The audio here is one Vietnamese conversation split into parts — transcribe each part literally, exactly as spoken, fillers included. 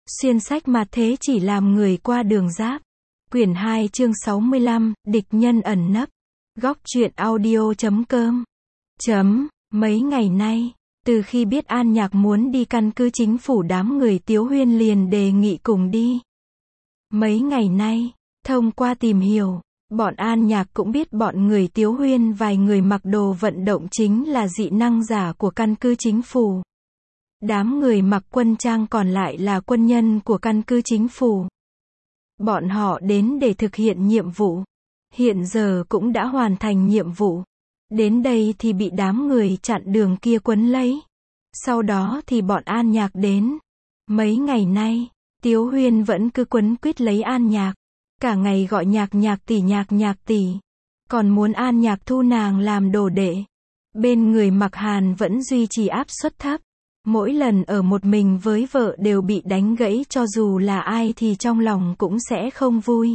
Xuyên sách mà thế chỉ làm người qua đường giáp. Quyển hai chương sáu mươi lăm, địch nhân ẩn nấp. Góc truyện audio chấm com. Chấm, mấy ngày nay, từ khi biết An Nhạc muốn đi căn cứ chính phủ, đám người Tiếu Huyên liền đề nghị cùng đi. Mấy ngày nay, thông qua tìm hiểu, bọn An Nhạc cũng biết bọn người Tiếu Huyên vài người mặc đồ vận động chính là dị năng giả của căn cứ chính phủ. Đám người mặc quân trang còn lại là quân nhân của căn cứ chính phủ. Bọn họ đến để thực hiện nhiệm vụ. Hiện giờ cũng đã hoàn thành nhiệm vụ. Đến đây thì bị đám người chặn đường kia quấn lấy. Sau đó thì bọn An Nhạc đến. Mấy ngày nay, Tiếu Huyên vẫn cứ quấn quýt lấy An Nhạc. Cả ngày gọi Nhạc Nhạc tỷ Nhạc Nhạc tỷ. Còn muốn An Nhạc thu nàng làm đồ đệ. Bên người Mặc Hàn vẫn duy trì áp suất thấp. Mỗi lần ở một mình với vợ đều bị đánh gãy, cho dù là ai thì trong lòng cũng sẽ không vui.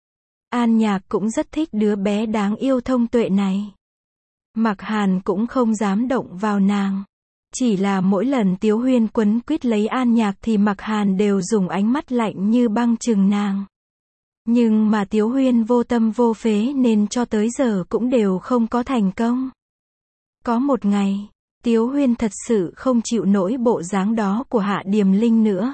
An Nhạc cũng rất thích đứa bé đáng yêu thông tuệ này. Mặc Hàn cũng không dám động vào nàng. Chỉ là mỗi lần Tiếu Huyên quấn quýt lấy An Nhạc thì Mặc Hàn đều dùng ánh mắt lạnh như băng chừng nàng. Nhưng mà Tiếu Huyên vô tâm vô phế nên cho tới giờ cũng đều không có thành công. Có một ngày, Tiếu Huyên thật sự không chịu nổi bộ dáng đó của Hạ Điềm Linh nữa.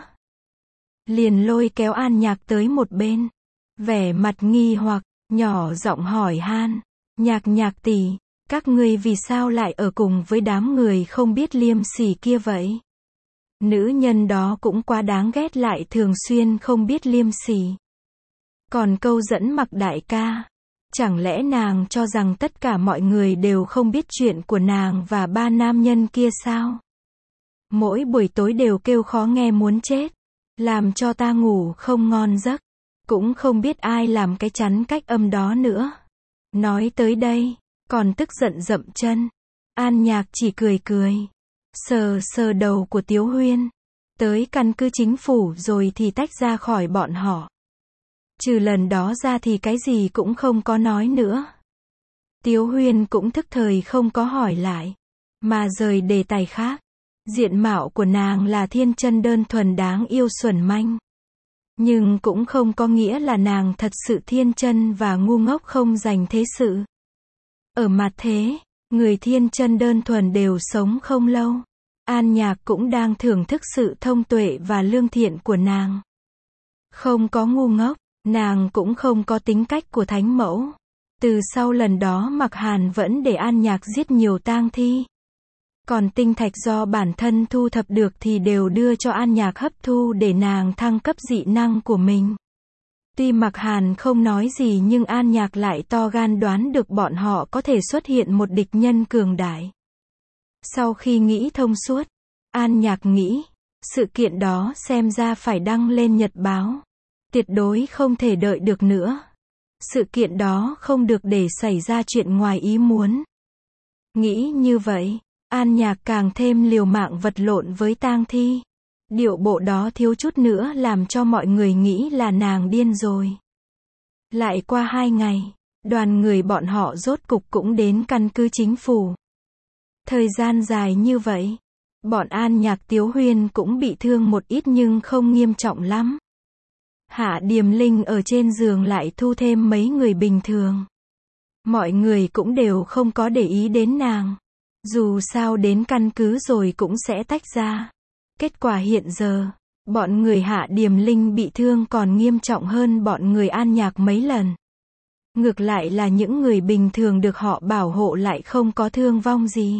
Liền lôi kéo An Nhạc tới một bên. Vẻ mặt nghi hoặc, nhỏ giọng hỏi han. Nhạc Nhạc tỷ, các ngươi vì sao lại ở cùng với đám người không biết liêm sỉ kia vậy? Nữ nhân đó cũng quá đáng ghét, lại thường xuyên không biết liêm sỉ. Còn câu dẫn Mặc đại ca. Chẳng lẽ nàng cho rằng tất cả mọi người đều không biết chuyện của nàng và ba nam nhân kia sao? Mỗi buổi tối đều kêu khó nghe muốn chết. Làm cho ta ngủ không ngon giấc. Cũng không biết ai làm cái chắn cách âm đó nữa. Nói tới đây, còn tức giận dậm chân. An Nhạc chỉ cười cười. Sờ sờ đầu của Tiếu Huyên. Tới căn cứ chính phủ rồi thì tách ra khỏi bọn họ. Trừ lần đó ra thì cái gì cũng không có nói nữa. Tiếu Huyên cũng thức thời không có hỏi lại, mà rời đề tài khác. Diện mạo của nàng là thiên chân đơn thuần đáng yêu xuẩn manh. Nhưng cũng không có nghĩa là nàng thật sự thiên chân và ngu ngốc không dành thế sự. Ở mặt thế, người thiên chân đơn thuần đều sống không lâu. An Nhạc cũng đang thưởng thức sự thông tuệ và lương thiện của nàng. Không có ngu ngốc. Nàng cũng không có tính cách của thánh mẫu. Từ sau lần đó Mặc Hàn vẫn để An Nhạc giết nhiều tang thi. Còn tinh thạch do bản thân thu thập được thì đều đưa cho An Nhạc hấp thu để nàng thăng cấp dị năng của mình. Tuy Mặc Hàn không nói gì nhưng An Nhạc lại to gan đoán được bọn họ có thể xuất hiện một địch nhân cường đại. Sau khi nghĩ thông suốt, An Nhạc nghĩ, sự kiện đó xem ra phải đăng lên nhật báo. Tuyệt đối không thể đợi được nữa. Sự kiện đó không được để xảy ra chuyện ngoài ý muốn. Nghĩ như vậy, An Nhạc càng thêm liều mạng vật lộn với tang thi. Điệu bộ đó thiếu chút nữa làm cho mọi người nghĩ là nàng điên rồi. Lại qua hai ngày, đoàn người bọn họ rốt cục cũng đến căn cứ chính phủ. Thời gian dài như vậy, bọn An Nhạc Tiếu Huyên cũng bị thương một ít nhưng không nghiêm trọng lắm. Hạ Điềm Linh ở trên giường lại thu thêm mấy người bình thường. Mọi người cũng đều không có để ý đến nàng. Dù sao đến căn cứ rồi cũng sẽ tách ra. Kết quả hiện giờ, bọn người Hạ Điềm Linh bị thương còn nghiêm trọng hơn bọn người An Nhạc mấy lần. Ngược lại là những người bình thường được họ bảo hộ lại không có thương vong gì.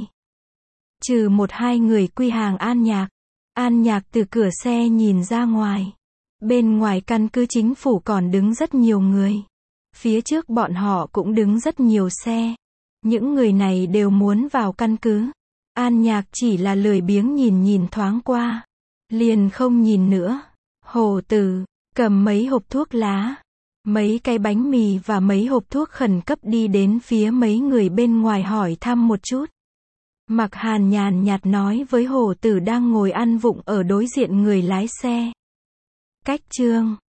Trừ một hai người quy hàng An Nhạc. An Nhạc từ cửa xe nhìn ra ngoài. Bên ngoài căn cứ chính phủ còn đứng rất nhiều người. Phía trước bọn họ cũng đứng rất nhiều xe. Những người này đều muốn vào căn cứ. An Nhạc chỉ là lười biếng nhìn nhìn thoáng qua. Liền không nhìn nữa. Hồ Tử cầm mấy hộp thuốc lá, mấy cái bánh mì và mấy hộp thuốc khẩn cấp đi đến phía mấy người bên ngoài hỏi thăm một chút. Mặc Hàn nhàn nhạt nói với Hồ Tử đang ngồi ăn vụng ở đối diện người lái xe. Cách chương